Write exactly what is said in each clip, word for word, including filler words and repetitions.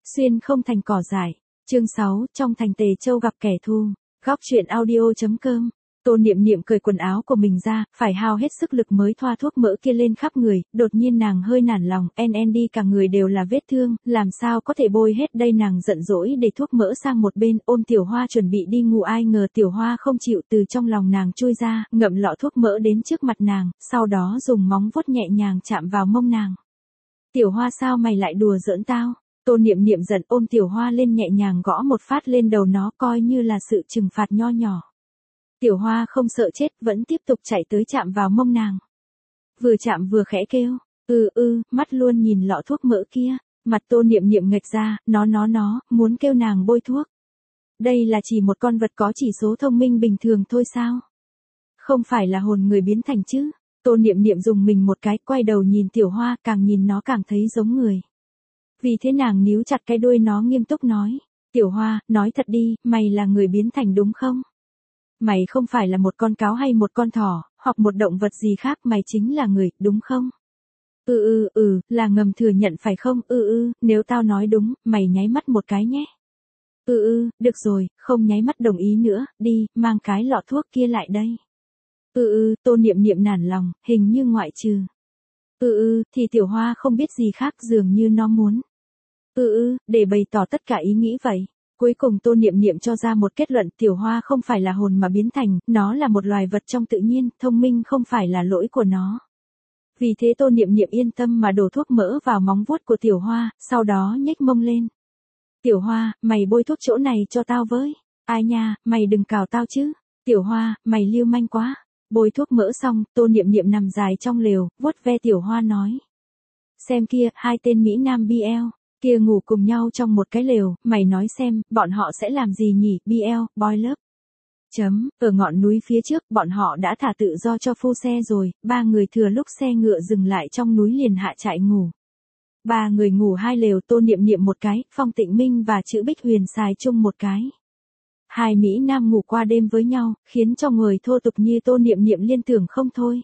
Xuyên không thành cỏ dại. Chương sáu, trong thành Tề Châu gặp kẻ thù. Góc truyện audio.com. Tô Niệm Niệm cởi quần áo của mình ra, phải hao hết sức lực mới thoa thuốc mỡ kia lên khắp người, đột nhiên nàng hơi nản lòng, en en đi cả người đều là vết thương, làm sao có thể bôi hết đây, nàng giận dỗi để thuốc mỡ sang một bên, ôm Tiểu Hoa chuẩn bị đi ngủ, ai ngờ Tiểu Hoa không chịu, từ trong lòng nàng chui ra, ngậm lọ thuốc mỡ đến trước mặt nàng, sau đó dùng móng vuốt nhẹ nhàng chạm vào mông nàng. Tiểu Hoa, sao mày lại đùa giỡn tao? Tô Niệm Niệm giận ôm Tiểu Hoa lên nhẹ nhàng gõ một phát lên đầu nó, coi như là sự trừng phạt nho nhỏ. Tiểu Hoa không sợ chết, vẫn tiếp tục chạy tới chạm vào mông nàng. Vừa chạm vừa khẽ kêu, ừ ừ, mắt luôn nhìn lọ thuốc mỡ kia. Mặt Tô Niệm Niệm nghệch ra, nó nó nó, muốn kêu nàng bôi thuốc. Đây là chỉ một con vật có chỉ số thông minh bình thường thôi sao? Không phải là hồn người biến thành chứ? Tô Niệm Niệm dùng mình một cái, quay đầu nhìn Tiểu Hoa, càng nhìn nó càng thấy giống người. Vì thế nàng níu chặt cái đuôi nó, nghiêm túc nói, Tiểu Hoa, nói thật đi, mày là người biến thành đúng không? Mày không phải là một con cáo hay một con thỏ, hoặc một động vật gì khác, mày chính là người, đúng không? Ừ ừ ừ, là ngầm thừa nhận phải không? Ừ ừ, nếu tao nói đúng, mày nháy mắt một cái nhé. Ừ ừ, được rồi, không nháy mắt đồng ý nữa, đi, mang cái lọ thuốc kia lại đây. Ừ ừ, Tô Niệm Niệm nản lòng, hình như ngoại trừ. Ừ ừ, thì Tiểu Hoa không biết gì khác, dường như nó muốn. Ừ ừ, để bày tỏ tất cả ý nghĩ vậy. Cuối cùng Tô Niệm Niệm cho ra một kết luận, Tiểu Hoa không phải là hồn mà biến thành, nó là một loài vật trong tự nhiên, thông minh không phải là lỗi của nó. Vì thế Tô Niệm Niệm yên tâm mà đổ thuốc mỡ vào móng vuốt của Tiểu Hoa, sau đó nhếch mông lên. Tiểu Hoa, mày bôi thuốc chỗ này cho tao với. Ai nha, mày đừng cào tao chứ. Tiểu Hoa, mày lưu manh quá. Bôi thuốc mỡ xong, Tô Niệm Niệm nằm dài trong lều, vuốt ve Tiểu Hoa nói. Xem kia, hai tên Mỹ Nam bê lờ, kia ngủ cùng nhau trong một cái lều, mày nói xem, bọn họ sẽ làm gì nhỉ, bê lờ, boy love. Chấm, ở ngọn núi phía trước, bọn họ đã thả tự do cho phu xe rồi, ba người thừa lúc xe ngựa dừng lại trong núi liền hạ trại ngủ. Ba người ngủ hai lều, Tô Niệm Niệm một cái, Phong Tịnh Minh và Chữ Bích Huyền xài chung một cái. Hai Mỹ Nam ngủ qua đêm với nhau, khiến cho người thô tục như Tô Niệm Niệm liên tưởng không thôi.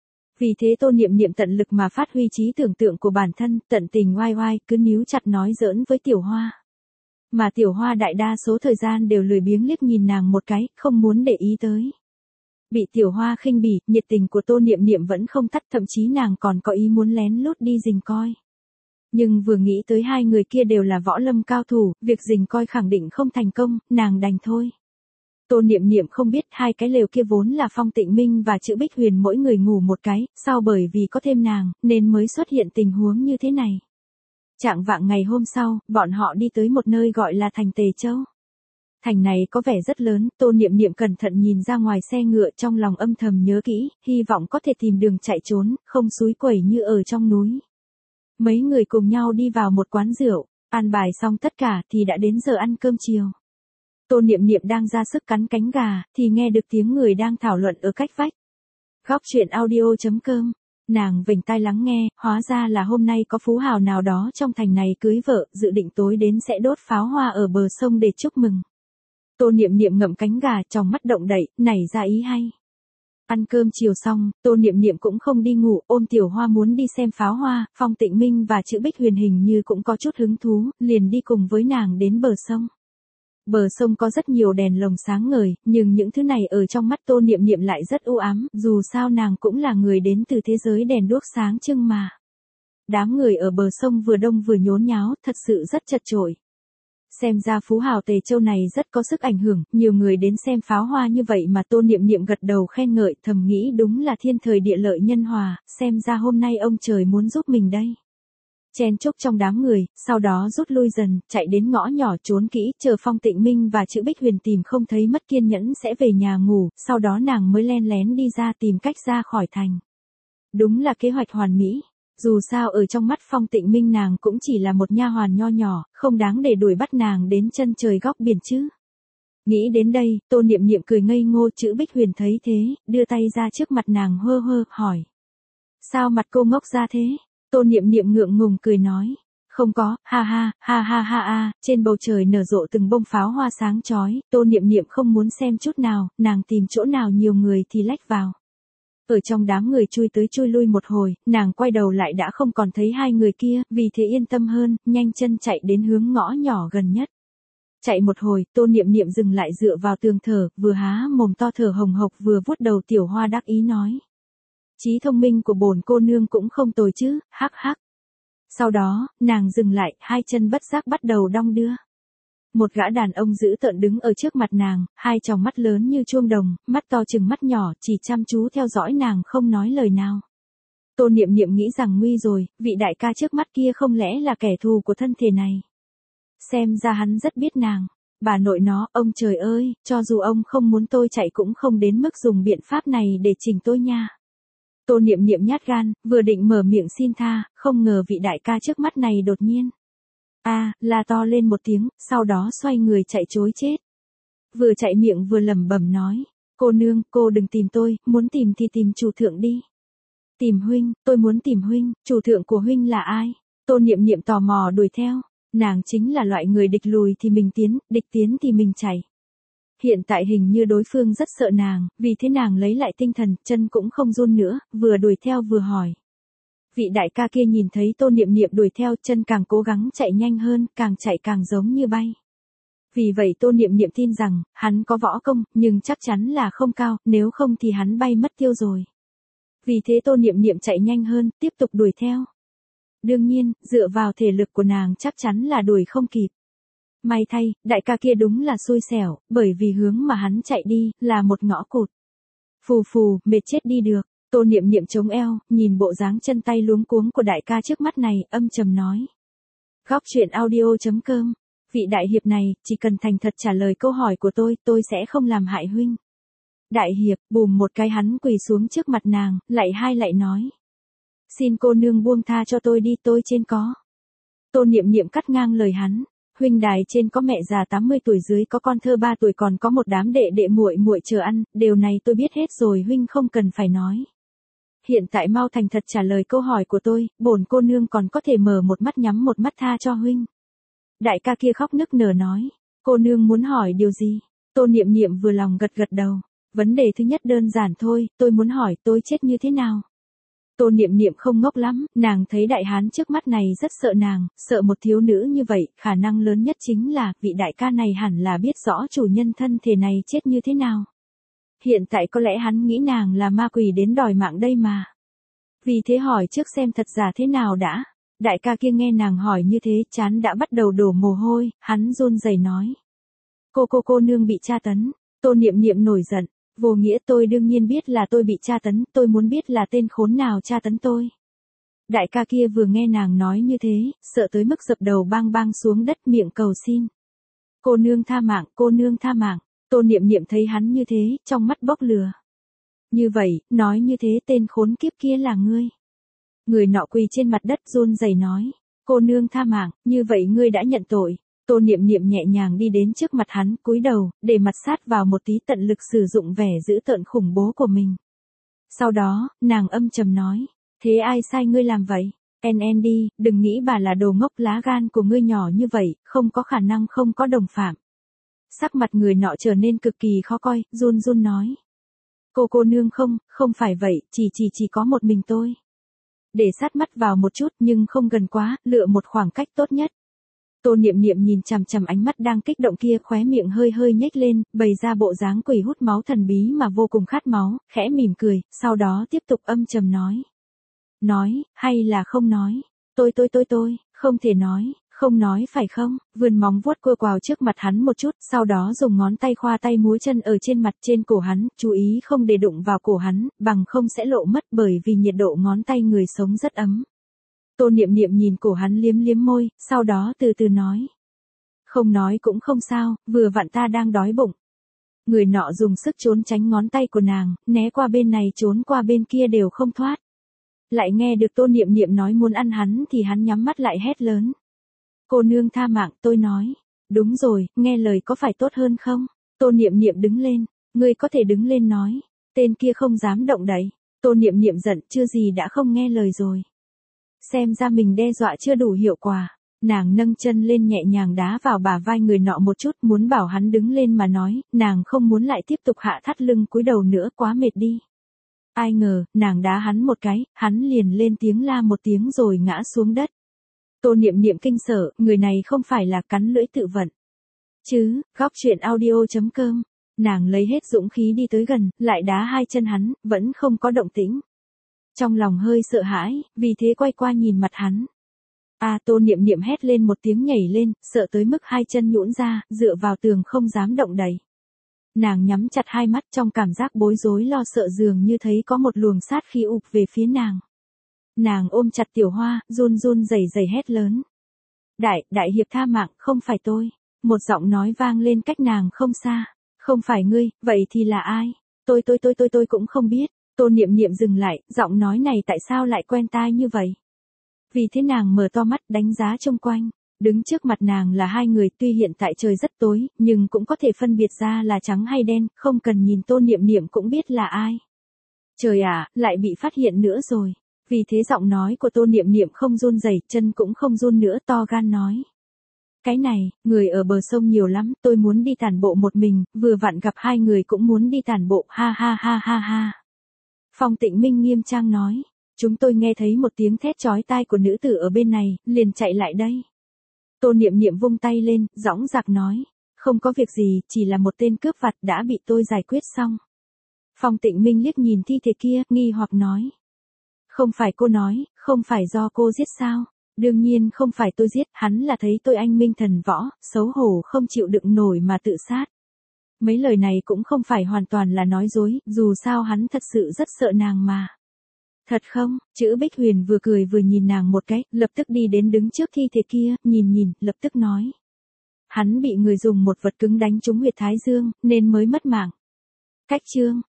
Vì thế Tô Niệm Niệm tận lực mà phát huy trí tưởng tượng của bản thân, tận tình oai oai, cứ níu chặt nói giỡn với Tiểu Hoa. Mà Tiểu Hoa đại đa số thời gian đều lười biếng liếc nhìn nàng một cái, không muốn để ý tới. Bị Tiểu Hoa khinh bỉ, nhiệt tình của Tô Niệm Niệm vẫn không tắt, thậm chí nàng còn có ý muốn lén lút đi rình coi. Nhưng vừa nghĩ tới hai người kia đều là võ lâm cao thủ, việc rình coi khẳng định không thành công, nàng đành thôi. Tô Niệm Niệm không biết hai cái lều kia vốn là Phong Tịnh Minh và Chữ Bích Huyền mỗi người ngủ một cái, sau bởi vì có thêm nàng, nên mới xuất hiện tình huống như thế này. Trạng vạng ngày hôm sau, bọn họ đi tới một nơi gọi là thành Tề Châu. Thành này có vẻ rất lớn, Tô Niệm Niệm cẩn thận nhìn ra ngoài xe ngựa, trong lòng âm thầm nhớ kỹ, hy vọng có thể tìm đường chạy trốn, không xúi quẩy như ở trong núi. Mấy người cùng nhau đi vào một quán rượu, an bài xong tất cả thì đã đến giờ ăn cơm chiều. Tô Niệm Niệm đang ra sức cắn cánh gà, thì nghe được tiếng người đang thảo luận ở cách vách. Góc truyện audio.com. Nàng vểnh tai lắng nghe, hóa ra là hôm nay có phú hào nào đó trong thành này cưới vợ, dự định tối đến sẽ đốt pháo hoa ở bờ sông để chúc mừng. Tô Niệm Niệm ngậm cánh gà, trong mắt động đậy, nảy ra ý hay. Ăn cơm chiều xong, Tô Niệm Niệm cũng không đi ngủ, ôm Tiểu Hoa muốn đi xem pháo hoa, Phong Tịnh Minh và Chữ Bích Huyền hình như cũng có chút hứng thú, liền đi cùng với nàng đến bờ sông. Bờ sông có rất nhiều đèn lồng sáng ngời, nhưng những thứ này ở trong mắt Tô Niệm Niệm lại rất u ám, dù sao nàng cũng là người đến từ thế giới đèn đuốc sáng trưng mà. Đám người ở bờ sông vừa đông vừa nhốn nháo, thật sự rất chật chội. Xem ra phú hào Tề Châu này rất có sức ảnh hưởng, nhiều người đến xem pháo hoa như vậy mà Tô Niệm Niệm gật đầu khen ngợi, thầm nghĩ đúng là thiên thời địa lợi nhân hòa, xem ra hôm nay ông trời muốn giúp mình đây. Chen chúc trong đám người, sau đó rút lui dần, chạy đến ngõ nhỏ trốn kỹ, chờ Phong Tịnh Minh và Chữ Bích Huyền tìm không thấy mất kiên nhẫn sẽ về nhà ngủ, sau đó nàng mới len lén đi ra tìm cách ra khỏi thành. Đúng là kế hoạch hoàn mỹ. Dù sao ở trong mắt Phong Tịnh Minh nàng cũng chỉ là một nha hoàn nho nhỏ, không đáng để đuổi bắt nàng đến chân trời góc biển chứ. Nghĩ đến đây, Tô Niệm Niệm cười ngây ngô, Chữ Bích Huyền thấy thế, đưa tay ra trước mặt nàng hơ hơ, hỏi. Sao mặt cô ngốc ra thế? Tô Niệm Niệm ngượng ngùng cười nói. Không có, ha ha, ha ha ha ha, trên bầu trời nở rộ từng bông pháo hoa sáng chói, Tô Niệm Niệm không muốn xem chút nào, nàng tìm chỗ nào nhiều người thì lách vào. Ở trong đám người chui tới chui lui một hồi, nàng quay đầu lại đã không còn thấy hai người kia, vì thế yên tâm hơn, nhanh chân chạy đến hướng ngõ nhỏ gần nhất. Chạy một hồi, Tô Niệm Niệm dừng lại dựa vào tường thở, vừa há mồm to thở hồng hộc vừa vuốt đầu tiểu hoa đắc ý nói. Trí thông minh của bổn cô nương cũng không tồi chứ, hắc hắc. Sau đó, nàng dừng lại, hai chân bất giác bắt đầu đong đưa. Một gã đàn ông dữ tợn đứng ở trước mặt nàng, hai tròng mắt lớn như chuông đồng, mắt to chừng mắt nhỏ, chỉ chăm chú theo dõi nàng không nói lời nào. Tô Niệm Niệm nghĩ rằng nguy rồi, vị đại ca trước mắt kia không lẽ là kẻ thù của thân thể này. Xem ra hắn rất biết nàng. Bà nội nó, ông trời ơi, cho dù ông không muốn tôi chạy cũng không đến mức dùng biện pháp này để chỉnh tôi nha. Tô Niệm Niệm nhát gan, vừa định mở miệng xin tha, không ngờ vị đại ca trước mắt này đột nhiên. A, à, la to lên một tiếng, sau đó xoay người chạy trối chết. Vừa chạy miệng vừa lẩm bẩm nói, cô nương, cô đừng tìm tôi, muốn tìm thì tìm chủ thượng đi. Tìm huynh, tôi muốn tìm huynh, chủ thượng của huynh là ai? Tô Niệm Niệm tò mò đuổi theo, nàng chính là loại người địch lùi thì mình tiến, địch tiến thì mình chạy. Hiện tại hình như đối phương rất sợ nàng, vì thế nàng lấy lại tinh thần, chân cũng không run nữa, vừa đuổi theo vừa hỏi. Vị đại ca kia nhìn thấy Tô Niệm Niệm đuổi theo, chân càng cố gắng chạy nhanh hơn, càng chạy càng giống như bay. Vì vậy Tô Niệm Niệm tin rằng, hắn có võ công, nhưng chắc chắn là không cao, nếu không thì hắn bay mất tiêu rồi. Vì thế Tô Niệm Niệm chạy nhanh hơn, tiếp tục đuổi theo. Đương nhiên, dựa vào thể lực của nàng chắc chắn là đuổi không kịp. May thay, đại ca kia đúng là xui xẻo, bởi vì hướng mà hắn chạy đi, là một ngõ cụt. Phù phù, mệt chết đi được. Tô Niệm Niệm chống eo, nhìn bộ dáng chân tay luống cuống của đại ca trước mắt này, âm trầm nói. Góc truyện audio chấm com. Vị đại hiệp này, chỉ cần thành thật trả lời câu hỏi của tôi, tôi sẽ không làm hại huynh. Đại hiệp, bùm một cái hắn quỳ xuống trước mặt nàng, lạy hai lạy nói. Xin cô nương buông tha cho tôi đi, tôi trên có. Tô Niệm Niệm cắt ngang lời hắn. Huynh đài trên có mẹ già tám mươi tuổi, dưới có con thơ ba tuổi, còn có một đám đệ đệ muội muội chờ ăn, điều này tôi biết hết rồi, huynh không cần phải nói. Hiện tại mau thành thật trả lời câu hỏi của tôi, bổn cô nương còn có thể mở một mắt nhắm một mắt tha cho huynh. Đại ca kia khóc nức nở nói, cô nương muốn hỏi điều gì? Tô Niệm Niệm vừa lòng gật gật đầu. Vấn đề thứ nhất đơn giản thôi, tôi muốn hỏi tôi chết như thế nào? Tô Niệm Niệm không ngốc lắm, nàng thấy đại hán trước mắt này rất sợ nàng, sợ một thiếu nữ như vậy, khả năng lớn nhất chính là, vị đại ca này hẳn là biết rõ chủ nhân thân thể này chết như thế nào. Hiện tại có lẽ hắn nghĩ nàng là ma quỷ đến đòi mạng đây mà. Vì thế hỏi trước xem thật giả thế nào đã. Đại ca kia nghe nàng hỏi như thế, trán đã bắt đầu đổ mồ hôi, hắn run rẩy nói. Cô cô cô nương bị tra tấn. Tô Niệm Niệm nổi giận. Vô nghĩa, tôi đương nhiên biết là tôi bị tra tấn, tôi muốn biết là tên khốn nào tra tấn tôi. Đại ca kia vừa nghe nàng nói như thế, sợ tới mức dập đầu bang bang xuống đất miệng cầu xin. Cô nương tha mạng, cô nương tha mạng. Tô Niệm Niệm thấy hắn như thế, trong mắt bốc lửa. Như vậy, nói như thế tên khốn kiếp kia là ngươi. Người nọ quỳ trên mặt đất run rẩy nói. Cô nương tha mạng, như vậy ngươi đã nhận tội. Tô Niệm Niệm nhẹ nhàng đi đến trước mặt hắn, cúi đầu, để mặt sát vào một tí, tận lực sử dụng vẻ dữ tợn khủng bố của mình. Sau đó, nàng âm trầm nói, thế ai sai ngươi làm vậy? En en đi, đừng nghĩ bà là đồ ngốc, lá gan của ngươi nhỏ như vậy, không có khả năng không có đồng phạm. Sắc mặt người nọ trở nên cực kỳ khó coi, run run nói. Cô cô nương không, không phải vậy, chỉ chỉ chỉ có một mình tôi. Để sát mắt vào một chút nhưng không gần quá, lựa một khoảng cách tốt nhất. Tô Niệm Niệm nhìn chằm chằm ánh mắt đang kích động kia, khóe miệng hơi hơi nhếch lên, bày ra bộ dáng quỷ hút máu thần bí mà vô cùng khát máu, khẽ mỉm cười, sau đó tiếp tục âm trầm nói. Nói, hay là không nói? Tôi tôi tôi tôi, không thể nói, không nói phải không? Vươn móng vuốt cua quào trước mặt hắn một chút, sau đó dùng ngón tay khoa tay múa chân ở trên mặt trên cổ hắn, chú ý không để đụng vào cổ hắn, bằng không sẽ lộ mất, bởi vì nhiệt độ ngón tay người sống rất ấm. Tô Niệm Niệm nhìn cổ hắn liếm liếm môi, sau đó từ từ nói. Không nói cũng không sao, vừa vặn ta đang đói bụng. Người nọ dùng sức trốn tránh ngón tay của nàng, né qua bên này trốn qua bên kia đều không thoát. Lại nghe được Tô Niệm Niệm nói muốn ăn hắn thì hắn nhắm mắt lại hét lớn. Cô nương tha mạng, tôi nói. Đúng rồi, nghe lời có phải tốt hơn không? Tô Niệm Niệm đứng lên, ngươi có thể đứng lên nói. Tên kia không dám động đậy. Tô Niệm Niệm giận, chưa gì đã không nghe lời rồi. Xem ra mình đe dọa chưa đủ hiệu quả. Nàng nâng chân lên nhẹ nhàng đá vào bả vai người nọ một chút, muốn bảo hắn đứng lên mà nói, nàng không muốn lại tiếp tục hạ thắt lưng cúi đầu nữa, quá mệt đi. Ai ngờ, nàng đá hắn một cái, hắn liền lên tiếng la một tiếng rồi ngã xuống đất. Tô Niệm Niệm kinh sợ, người này không phải là cắn lưỡi tự vận chứ? Góc truyện audio chấm com. Nàng lấy hết dũng khí đi tới gần, lại đá hai chân hắn, vẫn không có động tĩnh. Trong lòng hơi sợ hãi, vì thế quay qua nhìn mặt hắn. À, Tô Niệm Niệm hét lên một tiếng nhảy lên, sợ tới mức hai chân nhũn ra, dựa vào tường không dám động đậy. Nàng nhắm chặt hai mắt trong cảm giác bối rối lo sợ, dường như thấy có một luồng sát khí ụp về phía nàng. Nàng ôm chặt Tiểu Hoa, run run rẩy rẩy hét lớn. Đại, đại hiệp tha mạng, không phải tôi. Một giọng nói vang lên cách nàng không xa. Không phải ngươi, vậy thì là ai? Tôi tôi tôi tôi tôi cũng không biết. Tô Niệm Niệm dừng lại, giọng nói này tại sao lại quen tai như vậy? Vì thế nàng mở to mắt đánh giá xung quanh. Đứng trước mặt nàng là hai người, tuy hiện tại trời rất tối, nhưng cũng có thể phân biệt ra là trắng hay đen, không cần nhìn Tô Niệm Niệm cũng biết là ai. Trời ạ, lại bị phát hiện nữa rồi. Vì thế giọng nói của Tô Niệm Niệm không run rẩy, chân cũng không run nữa, to gan nói. Cái này, người ở bờ sông nhiều lắm, tôi muốn đi tản bộ một mình, vừa vặn gặp hai người cũng muốn đi tản bộ, ha ha ha ha ha. Phong Tịnh Minh nghiêm trang nói. Chúng tôi nghe thấy một tiếng thét chói tai của nữ tử ở bên này, liền chạy lại đây. Tô Niệm Niệm vung tay lên, dõng dạc nói. Không có việc gì, chỉ là một tên cướp vặt đã bị tôi giải quyết xong. Phong Tịnh Minh liếc nhìn thi thể kia, nghi hoặc nói. Không phải cô nói, không phải do cô giết sao? Đương nhiên không phải tôi giết, hắn là thấy tôi anh minh thần võ, xấu hổ không chịu đựng nổi mà tự sát. Mấy lời này cũng không phải hoàn toàn là nói dối, dù sao hắn thật sự rất sợ nàng mà. Thật không? Chữ Bích Huyền vừa cười vừa nhìn nàng một cái, lập tức đi đến đứng trước thi thể kia, nhìn nhìn, lập tức nói. Hắn bị người dùng một vật cứng đánh trúng huyệt thái dương, nên mới mất mạng. Cách chương.